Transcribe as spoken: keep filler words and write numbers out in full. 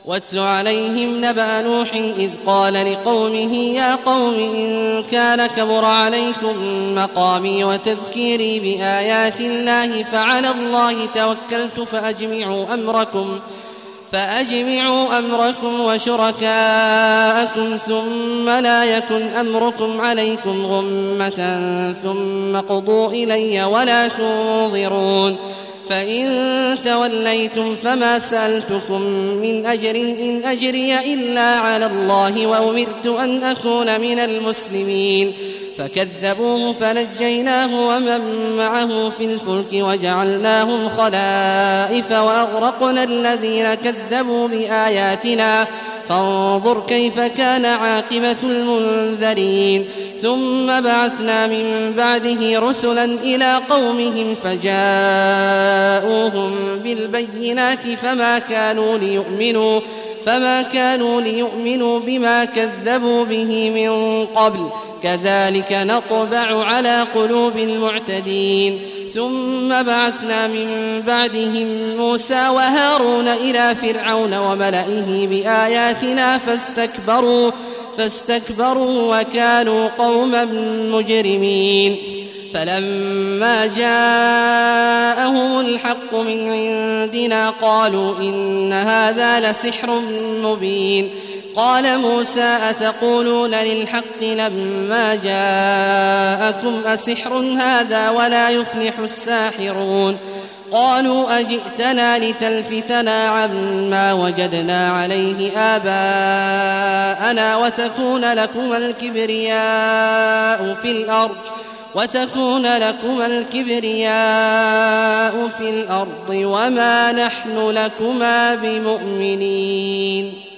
واتل عليهم نبأ نوح إذ قال لقومه يا قوم إن كان كبر عليكم مقامي وتذكيري بآيات الله فعلى الله توكلت فأجمعوا أمركم فأجمعوا أمركم وشركاءكم ثم لا يكن أمركم عليكم غمة ثم قضوا إلي ولا تنظرون فإن توليتم فما سألتكم من أجر إن أجري إلا على الله وأمرت أن أكون من المسلمين فكذبوه فنجيناه ومن معه في الفلك وجعلناهم خلائف وأغرقنا الذين كذبوا بآياتنا فانظر كيف كان عاقبة المنذرين ثم بعثنا من بعده رسلا إلى قومهم فجاءوهم بالبينات فما كانوا ليؤمنوا فما كانوا ليؤمنوا بما كذبوا به من قبل كذلك نطبع على قلوب المعتدين ثم بعثنا من بعدهم موسى وهارون إلى فرعون وملئه بآياتنا فاستكبروا فاستكبروا وكانوا قوما مجرمين فلما جاءهم الحق من عندنا قالوا إن هذا لسحر مبين قال موسى أتقولون للحق لما جاءكم أسحر هذا ولا يفلح الساحرون قالوا أجئتنا لتلفتنا عما وجدنا عليه آباءنا وتكون لكما الكبرياء في الأرض وتكون لكما الكبرياء في الأرض وما نحن لكما بمؤمنين.